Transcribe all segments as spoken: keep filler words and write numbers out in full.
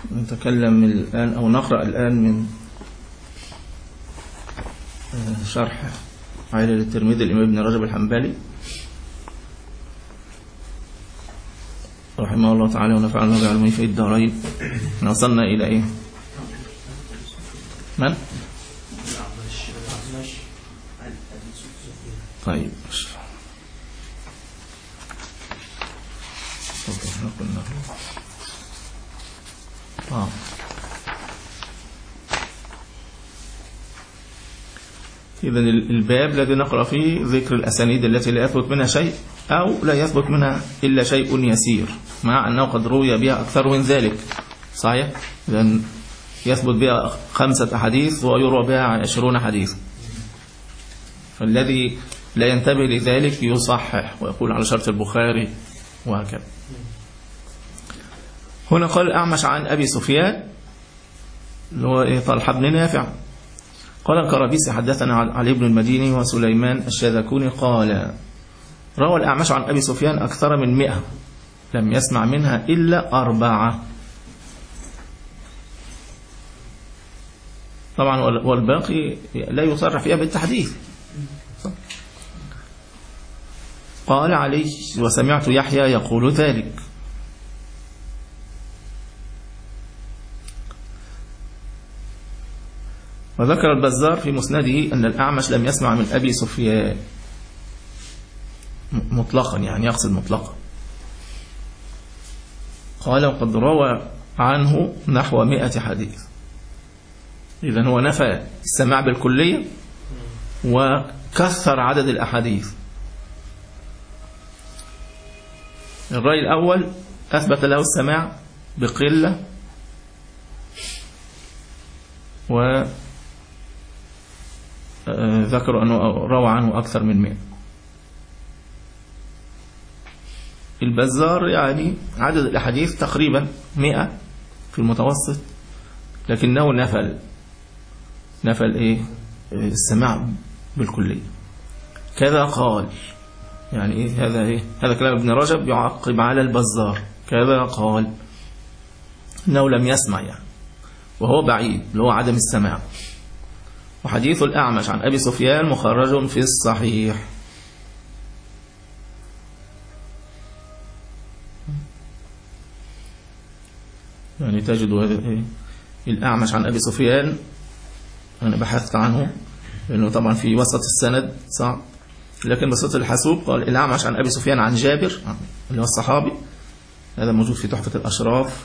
نتكلم الآن أو نقرأ الآن من شرح علل الترمذي الإمام ابن رجب الحنبلي رحمه الله تعالى ونفعنا بعلمه في الدارين. وصلنا إلى إيه؟ من؟ طيب آه. إذن الباب الذي نقرأ فيه ذكر الأسانيد التي لا يثبت منها شيء أو لا يثبت منها إلا شيء يسير، مع أنه قد روي بها أكثر من ذلك. صحيح؟ إذن يثبت بها خمسة أحاديث ويروى بها عشرون حديث، فالذي لا ينتبه لذلك يصحح ويقول على شرط البخاري وهكذا. هنا قال الأعمش عن أبي سفيان اللي هو طلحة بن نافع قال الكرابيسي حدثنا علي بن المديني وسليمان الشاذكوني قال روى الأعمش عن أبي سفيان أكثر من مئة لم يسمع منها إلا أربعة. طبعا والباقي لا يصرح فيها بالتحديث. قال علي وسمعت يحيى يقول ذلك. وذكر البزار في مسنده أن الأعمش لم يسمع من أبي سفيان مطلقا، يعني يقصد مطلقا. قال وقد روى عنه نحو مئة حديث. إذن هو نفى السماع بالكلية وكثر عدد الأحاديث. الرأي الأول أثبت له السماع بقلة و ذكروا أنه روى عنه أكثر من مئة. البزار يعني عدد الأحاديث تقريبا مئة في المتوسط، لكنه نفل نفل إيه السماع بالكلية. كذا قال، يعني إيه هذا إيه هذا كلام ابن رجب يعقب على البزار. كذا قال إنه لم يسمع، يعني وهو بعيد اللي هو عدم السماع. وحديث الأعمش عن أبي سفيان مخرج في الصحيح. يعني تجد هذا الأعمش عن أبي سفيان، أنا بحثت عنه لأنه طبعا في وسط السند صعب، لكن بسط الحاسوب قال الأعمش عن أبي سفيان عن جابر اللي هو الصحابي، هذا موجود في تحفة الأشراف.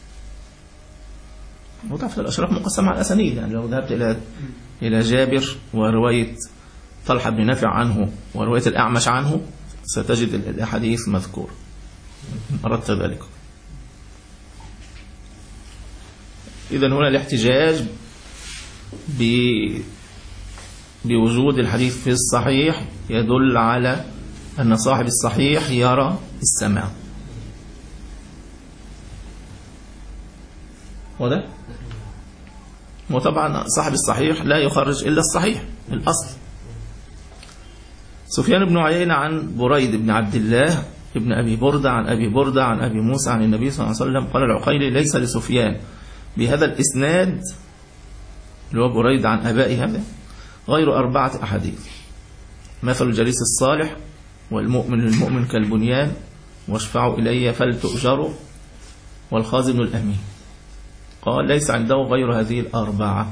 وتحفة الأشراف مقسم على الأسانيد، يعني لو ذهبت إلى إلى جابر ورواية طلحة بن نافع عنه ورواية الأعمش عنه ستجد الأحاديث مذكور إن أردت ذلك. إذن هنا الاحتجاج بوجود الحديث في الصحيح يدل على أن صاحب الصحيح يرى السماع. وده وطبعا صاحب الصحيح لا يخرج إلا الصحيح الأصل. سفيان بن عيينة عن بريد بن عبد الله ابن أبي بردة عن أبي بردة عن أبي موسى عن النبي صلى الله عليه وسلم قال العقيلي ليس لسفيان بهذا الإسناد اللي هو بريد عن أبائي هذا غير أربعة أحاديث: مثل الجليس الصالح، والمؤمن للمؤمن كالبنيان، واشفعوا إلي فلتؤجروا، والخازن الأمين. قال ليس عنده غير هذه الأربعة.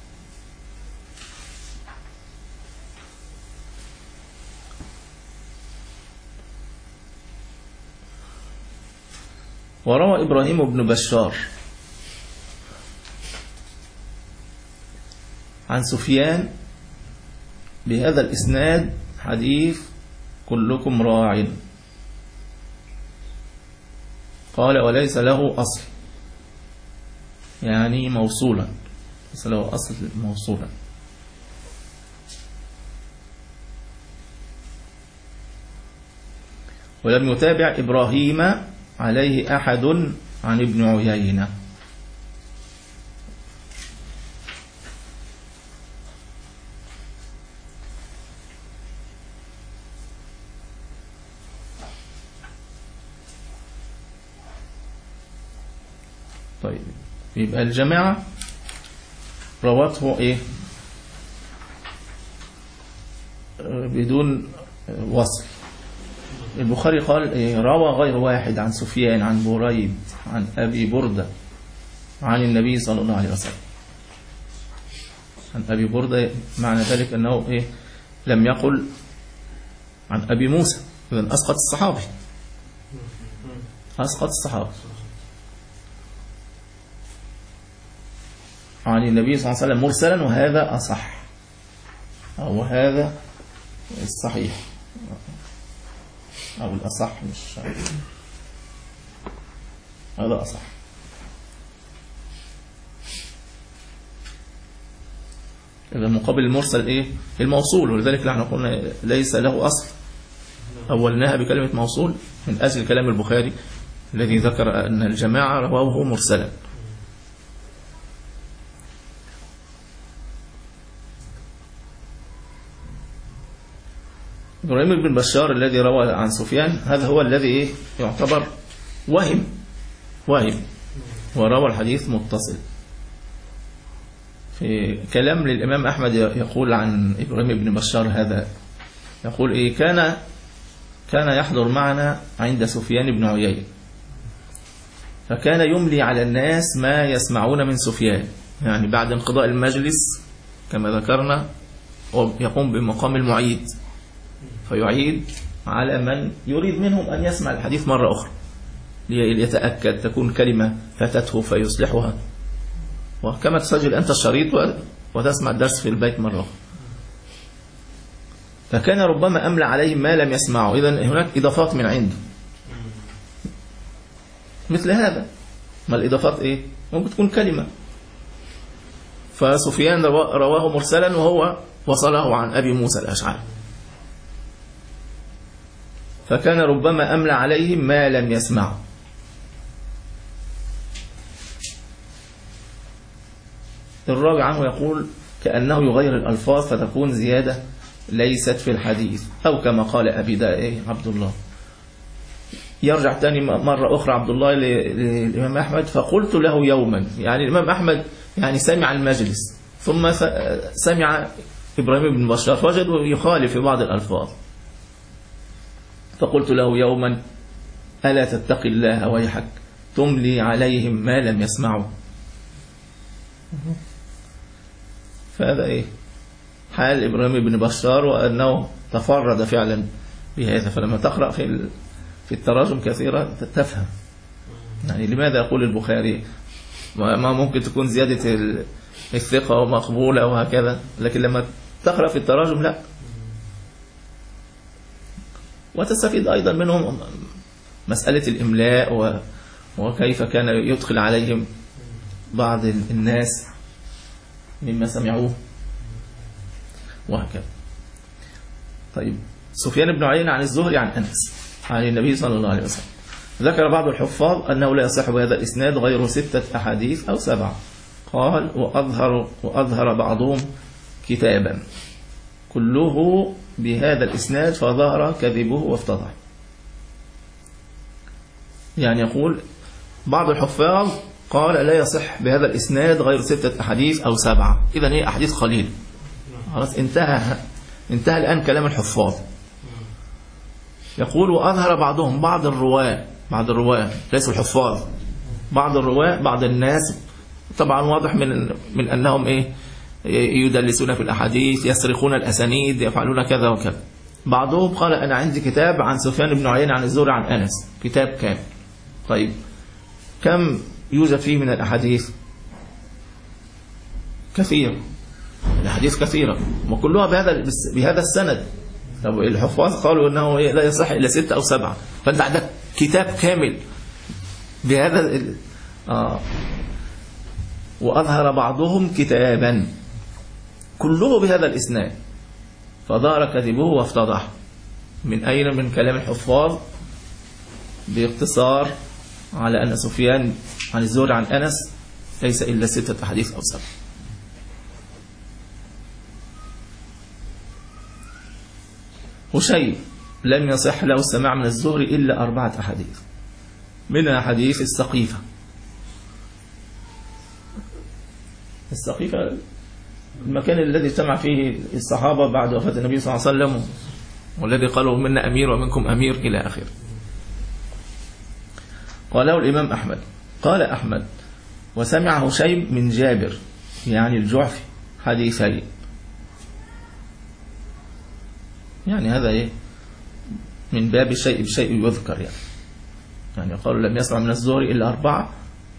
وروى إبراهيم بن بشار عن سفيان بهذا الإسناد حديث كلكم راع. قال وليس له أصل، يعني موصولا، ليس له أصل موصولا. ولم يتابع إبراهيم عليه أحد عن ابن عيينة. طيب يبقى الجماعة رواته إيه بدون وصل. البخاري قال إيه روى غير واحد عن سفيان عن بريد عن أبي بردة عن النبي صلى الله عليه وسلم. عن أبي بردة معنى ذلك أنه إيه لم يقل عن أبي موسى، إذن أسقط الصحابي، أسقط الصحابي. عن النبي صلى الله عليه وسلم مرسلا، وهذا أصح أو هذا الصحيح أو الأصح، مش هذا أصح. إذا مقابل المرسل إيه الموصول، ولذلك نحن قلنا ليس له أصل، أولناها بكلمة موصول من أجل كلام البخاري الذي ذكر أن الجماعة رواه مرسلا. إبراهيم بن بشار الذي روى عن سفيان هذا هو الذي إيه يعتبر وهم وهم وروى الحديث متصل. في كلام للإمام أحمد يقول عن إبراهيم بن بشار هذا، يقول إيه كان كان يحضر معنا عند سفيان بن عيينة، فكان يملي على الناس ما يسمعون من سفيان، يعني بعد انقضاء المجلس كما ذكرنا يقوم بمقام المعيد، فيعيد على من يريد منهم أن يسمع الحديث مرة أخرى ليتأكد تكون كلمة فاتته فيصلحها، وكما تسجل أنت الشريط وتسمع الدرس في البيت مرة أخرى. فكان ربما أملى عليهم ما لم يسمعوا، إذن هناك إضافات من عنده مثل هذا. ما الإضافات إيه؟ ممكن تكون كلمة، فسفيان رواه مرسلا وهو وصله عن أبي موسى الأشعري، فكان ربما أملى عليهم ما لم يسمعوا. الراوي عنه يقول كأنه يغير الألفاظ فتكون زيادة ليست في الحديث، أو كما قال أبي دا إيه عبد الله. يرجع تاني مرة أخرى عبد الله للإمام أحمد فقلت له يوما، يعني الإمام أحمد يعني سمع المجلس ثم سمع إبراهيم بن بشار فوجده يخالف في بعض الألفاظ، فقلت له يوما ألا تتقي الله ويحك تملي عليهم ما لم يسمعوا. فهذا إيه حال إبراهيم بن بشار، وأنه تفرد فعلا بهذا. فلما تقرأ في في التراجم كثيرا تفهم يعني لماذا يقول البخاري ما ممكن تكون زيادة الثقة ومقبولة وهكذا، لكن لما تقرأ في التراجم لا. وتستفيد أيضا منهم مسألة الإملاء وكيف كان يدخل عليهم بعض الناس مما سمعوه وهكذا. طيب سفيان بن عيينة عن الزهري عن أنس عن النبي صلى الله عليه وسلم. ذكر بعض الحفاظ أنه لا يصح بهذا الإسناد غير ستة أحاديث أو سبعة. قال وأظهر, وأظهر بعضهم كتابا كله بهذا الإسناد فظهر كذبه وافتضح. يعني يقول بعض الحفاظ قال لا يصح بهذا الإسناد غير ستة أحاديث أو سبعة، إذن هي أحاديث قليل. خلاص انتهى انتهى الآن كلام الحفاظ. يقول وأظهر بعضهم بعض الرواة بعض الرواة ليسوا الحفاظ، بعض الرواة بعض الناس طبعا واضح من من أنهم إيه يدلسون في الأحاديث، يسرقون الأسانيد، يفعلون كذا وكذا. بعضهم قال أنا عندي كتاب عن سفيان بن عيينة عن الزهري عن أنس، كتاب كامل. طيب كم يوجد فيه من الأحاديث؟ كثير، الأحاديث كثيرة وكلها بهذا بهذا السند. طب الحفاظ قالوا أنه لا يصح إلا ستة أو سبعة، فأنت عندك كتاب كامل بهذا ال... آه. وأظهر بعضهم كتابا كله بهذا الإسناد فظهر كذبه وافتضح. من أين؟ من كلام الحفاظ باختصار على أن سفيان عن الزهري عن أنس ليس إلا ستة أحاديث أو سبعة. هشيم لم يصح له السماع من الزهري إلا أربعة أحاديث، منها حديث السقيفة السقيفة المكان الذي اجتمع فيه الصحابة بعد وفاة النبي صلى الله عليه وسلم، والذي قالوا منا أمير ومنكم أمير إلى آخره. قاله الإمام أحمد. قال أحمد: وسمع هشيم من جابر يعني الجعفي حديثين. يعني هذا إيه؟ من باب الشيء بشيء يذكر يعني. يعني قالوا لم يسمع من الزهري إلا أربعة،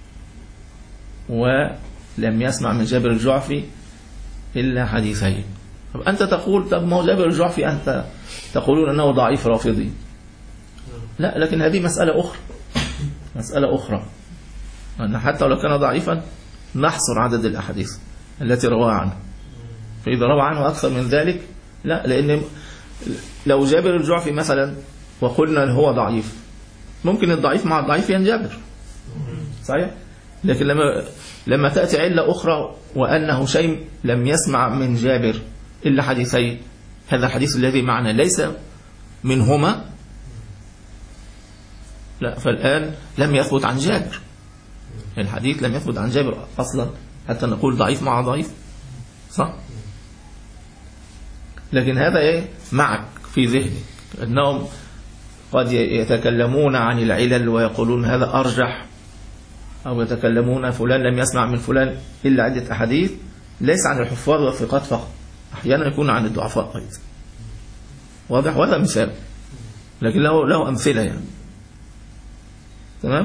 ولم يسمع من جابر الجعفي إلا حديثين. طب أنت تقول طب ما هو جابر الجعفي أنت تقولون أنه ضعيف رافضي. لا، لكن هذه مسألة أخرى، مسألة أخرى أن حتى لو كان ضعيفا نحصر عدد الأحاديث التي رواه عنه، فإذا روى عنه أكثر من ذلك لا، لأن لو جابر الجعفي مثلا وقلنا هو ضعيف، ممكن الضعيف مع الضعيف ينجبر صحيح، لكن لما لما تأتي علة أخرى وأن هشيم لم يسمع من جابر إلا حديثين، هذا الحديث الذي معنا ليس منهما، لا، فالآن لم يثبت عن جابر، الحديث لم يثبت عن جابر أصلا حتى نقول ضعيف مع ضعيف، صح؟ لكن هذا إيه معك في ذهنك أنهم قد يتكلمون عن العلل ويقولون هذا أرجح، أو يتكلمون فلان لم يسمع من فلان إلا عدة أحاديث، ليس عن الحفاظ والثقات فقط، أحيانا يكون عن الضعفاء أيضا. واضح؟ وهذا مثال، لكن له له أمثلة يعني. تمام؟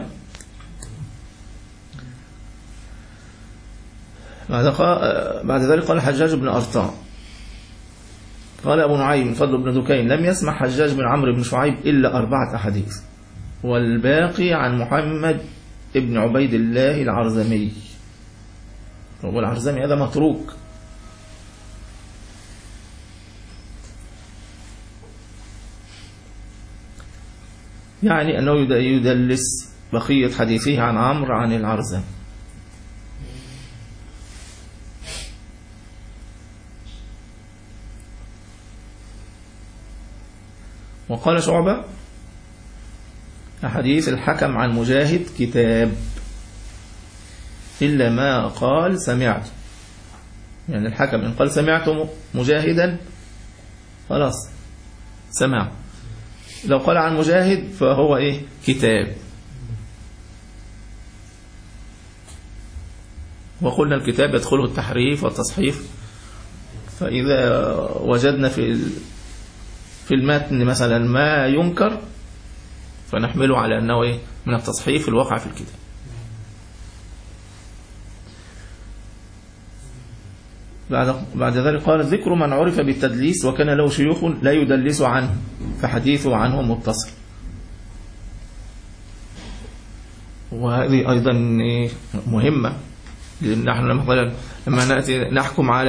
بعد بعد ذلك قال حجاج بن أرطاء قال أبو نعيم فضل بن دكين لم يسمع حجاج بن عمرو بن شعيب إلا أربعة أحاديث، والباقي عن محمد ابن عبيد الله العرزمي. هو العرزمي هذا متروك، يعني أنه يدلس بقية حديثه عن عمرو عن العرزمي. وقال شعبة أحاديث الحكم عن مجاهد كتاب إلا ما قال سمعت، يعني الحكم إن قال سمعت مجاهدا خلاص سمع، لو قال عن مجاهد فهو إيه كتاب. وقلنا الكتاب يدخله التحريف والتصحيف، فإذا وجدنا في في المتن مثلا ما ينكر فنحمله على أنه إيه من التصحيف الواقع في الكتاب. بعد بعد ذلك قال ذكر من عرف بالتدليس وكان له شيوخ لا يدلس عنه فحديثه عنه متصل. وهذه أيضا مهمة، لأن نحن مثلا لما نأتي نحكم على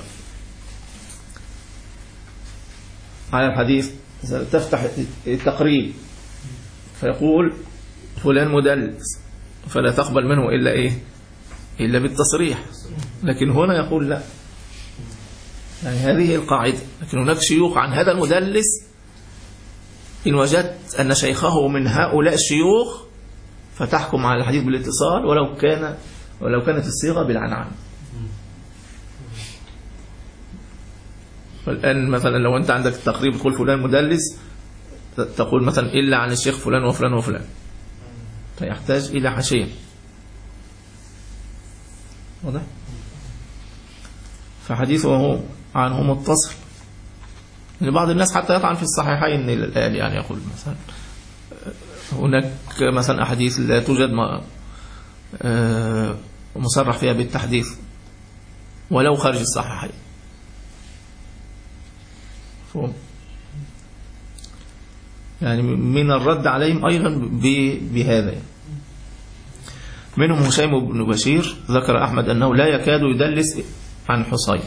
على الحديث تفتح التقريب فيقول فلان مدلس فلا تقبل منه إلا إيه إلا بالتصريح، لكن هنا يقول لا، يعني هذه القاعدة، لكن هناك شيوخ عن هذا المدلس إن وجدت أن شيخه من هؤلاء الشيوخ فتحكم على الحديث بالاتصال ولو كان ولو كانت الصيغة بالعنعن. فالآن مثلا لو أنت عندك التقريب تقول فلان مدلس، تقول مثلا إلا عن الشيخ فلان وفلان وفلان، فيحتاج إلى حاشية. واضح؟ فحديثه عنه متصل. لبعض الناس حتى يطعن في الصحيحين إلى الآن، يعني يقول مثلا هناك مثلا أحاديث لا توجد مصرح فيها بالتحديث ولو خارج الصحيحين. يعني من الرد عليهم أيضا بهذا. منهم هشيم بن بشير ذكر أحمد أنه لا يكاد يدلس عن حصين،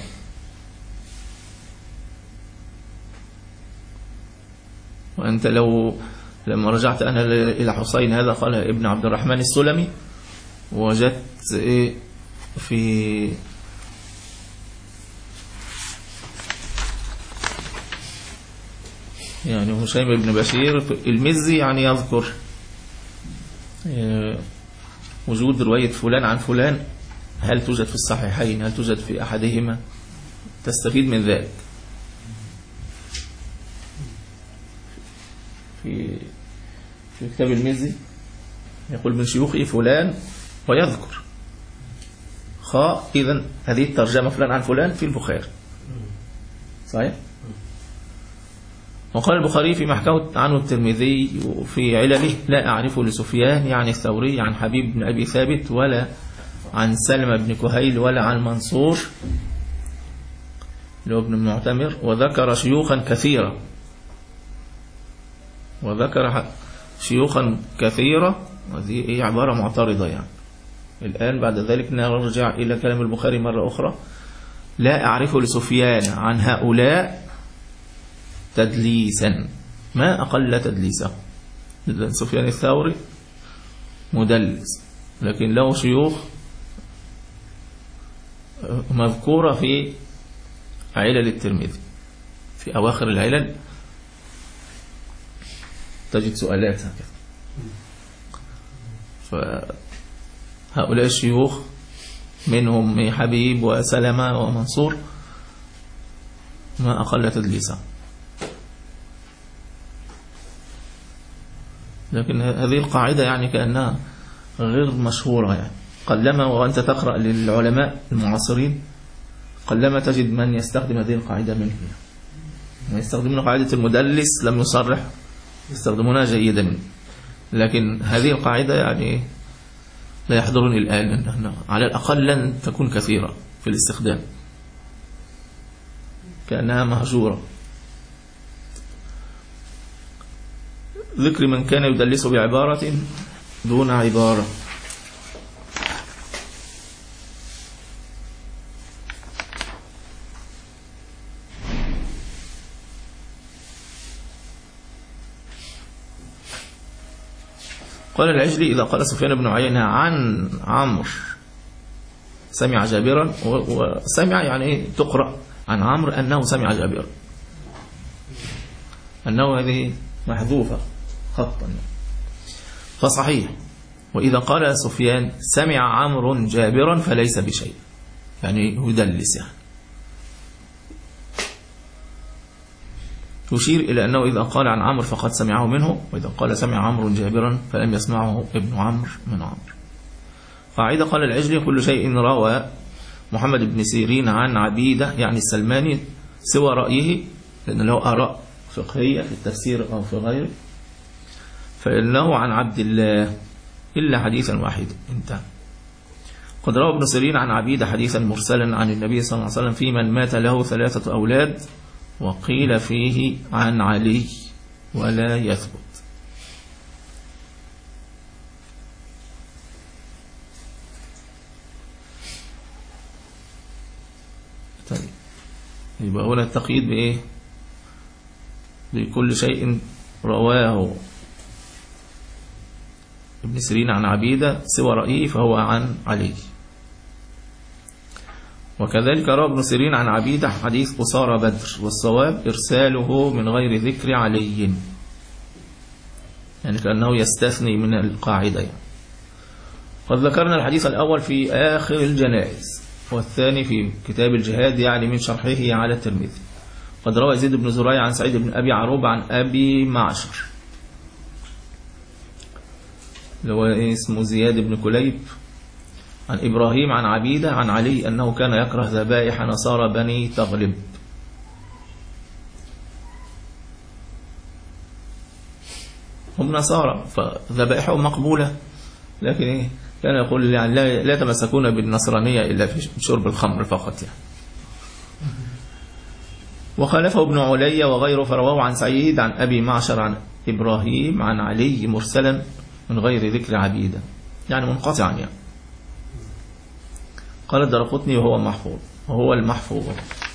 وأنت لو لما رجعت أنا إلى حصين هذا قال ابن عبد الرحمن السلمي، وجدت إيه في يعني هشيم بن بشير المزي يعني يذكر وجود رواية فلان عن فلان هل توجد في الصحيحين، هل توجد في أحدهما، تستفيد من ذلك. في في كتاب المزي يقول من شيوخه فلان ويذكر خاء، إذن هذه الترجمة فلان عن فلان في البخاري صحيح. وقال البخاري فيما حكاه عنه الترمذي في علله لا أعرفه لسفيان يعني الثوري عن حبيب بن أبي ثابت ولا عن سلمة بن كهيل ولا عن منصور اللي هو ابن المعتمر، وذكر شيوخا كثيرة وذكر شيوخا كثيرة، هذه هي عبارة معترضة يعني. الآن بعد ذلك نرجع إلى كلام البخاري مرة أخرى، لا أعرفه لسفيان عن هؤلاء تدليسا، ما أقل تدليسا. سفيان الثوري مدلس، لكن له شيوخ مذكورة في علل الترمذي، في أواخر العلل تجد سؤالات هكذا. فهؤلاء الشيوخ منهم حبيب وسلمة ومنصور ما أقل تدليسا. لكن هذه القاعدة يعني كأنها غير مشهورة يعني. قلما وأنت تقرأ للعلماء المعاصرين قلما تجد من يستخدم هذه القاعدة منهم، يستخدمون قاعدة المدلس لم يصرح يستخدمونها جيدا، لكن هذه القاعدة يعني لا يحضرني الآن، على الأقل لن تكون كثيرة في الاستخدام، كأنها مهجورة. ذكر من كان يدلس بعبارة دون عبارة. قال العجلي إذا قال سفيان بن عيينة عن عمرو سمع جابرا، وسمع يعني تقرأ عن عمرو أنه سمع جابرا، أنه هذه محذوفة خطا فصحيح. وإذا قال سفيان سمع عمرو جابرا فليس بشيء، يعني يدلس يعني. يشير إلى أنه إذا قال عن عمرو فقد سمعه منه، وإذا قال سمع عمرو جابرا فلم يسمعه ابن عمرو من عمرو. قاعدة قال العجلي كل شيء روى محمد بن سيرين عن عبيدة يعني السلماني سوى رأيه، لأن له آراء فقهية في التفسير أو في غيره، فإنه عن عبد الله إلا حديثا واحدا انتهى. قد روى ابن سيرين عن عبيدة حديثا مرسلا عن النبي صلى الله عليه وسلم في من مات له ثلاثة أولاد، وقيل فيه عن علي ولا يثبت. طيب يبقى هنا التقييد بإيه؟ بكل شيء رواه ابن سيرين عن عبيدة سوى رأيه فهو عن علي. وكذلك روى ابن سيرين عن عبيدة حديث أسارة بدر، والصواب إرساله من غير ذكر علي، يعني كأنه يستثني من القاعدة يعني. قد ذكرنا الحديث الأول في آخر الجنائز، والثاني في كتاب الجهاد يعني من شرحه على الترمذي. قد روى يزيد بن زريع عن سعيد بن أبي عروبة عن أبي معشر اللي هو اسمه زياد بن كليب عن إبراهيم عن عبيدة عن علي أنه كان يكره ذبائح نصارى بني تغلب. هم نصارى فذبائحهم مقبولة، لكن إيه كان يقول يعني لا, لا تمسكون بالنصرانية إلا في شرب الخمر فقط يعني. وخالفه ابن علي وغيره فرواه عن سعيد عن أبي معشر عن إبراهيم عن علي مرسلا من غير ذكر عبيدة، يعني منقطعا يعني. قال الدرقطني وهو محفوظ، وهو المحفوظ.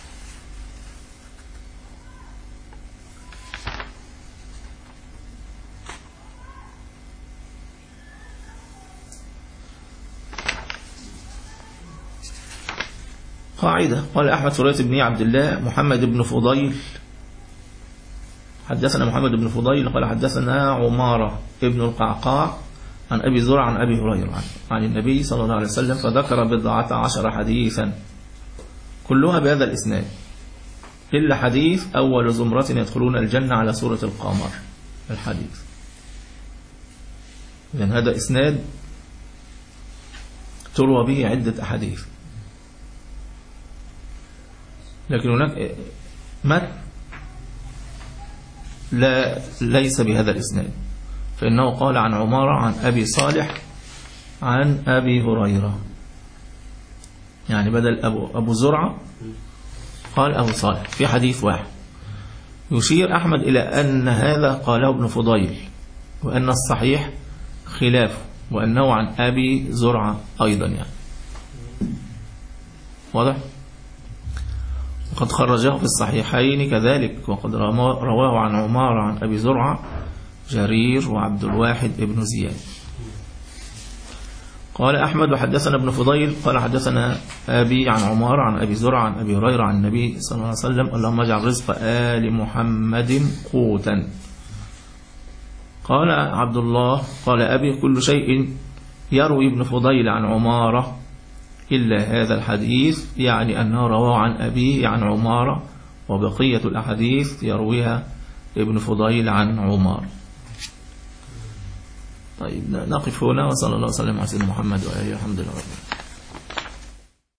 قاعدة قال أحمد في رواية ابن عبد الله محمد بن فضيل حدثنا محمد بن فضيل قال حدثنا عمارة ابن القعقاع عن أبي زرع عن أبي هريرة عن النبي صلى الله عليه وسلم، فذكر بضعة عشر حديثا كلها بهذا الإسناد إلا حديث أول زمرة يدخلون الجنة على سورة القمر الحديث. إذن هذا إسناد تروى به عدة أحاديث، لكن هناك متن لا ليس بهذا الإسناد، فإنه قال عن عمارة عن أبي صالح عن أبي هريرة، يعني بدل أبو, أبو زرعة قال أبو صالح في حديث واحد. يشير أحمد إلى أن هذا قاله ابن فضيل، وأن الصحيح خلافه، وأنه عن أبي زرعة أيضا، يعني واضح؟ وقد خرجه في الصحيحين كذلك، وقد رواه عن عمارة عن أبي زرعة جرير وعبد الواحد ابن زياد. قال أحمد وحدثنا ابن فضيل قال حدثنا أبي عن عمارة عن أبي زرعة عن أبي هريرة عن النبي صلى الله عليه وسلم: اللهم اجعل رزق آل محمد قوتا. قال عبد الله قال أبي: كل شيء يروي ابن فضيل عن عمارة إلا هذا الحديث، يعني أنه رواه عن أبيه عن عمارة، وبقية الأحاديث يرويها ابن فضيل عن عمار. طيب نقف هنا، وصلى الله وسلم على سيدنا محمد وآله، الحمد لله رب العالمين.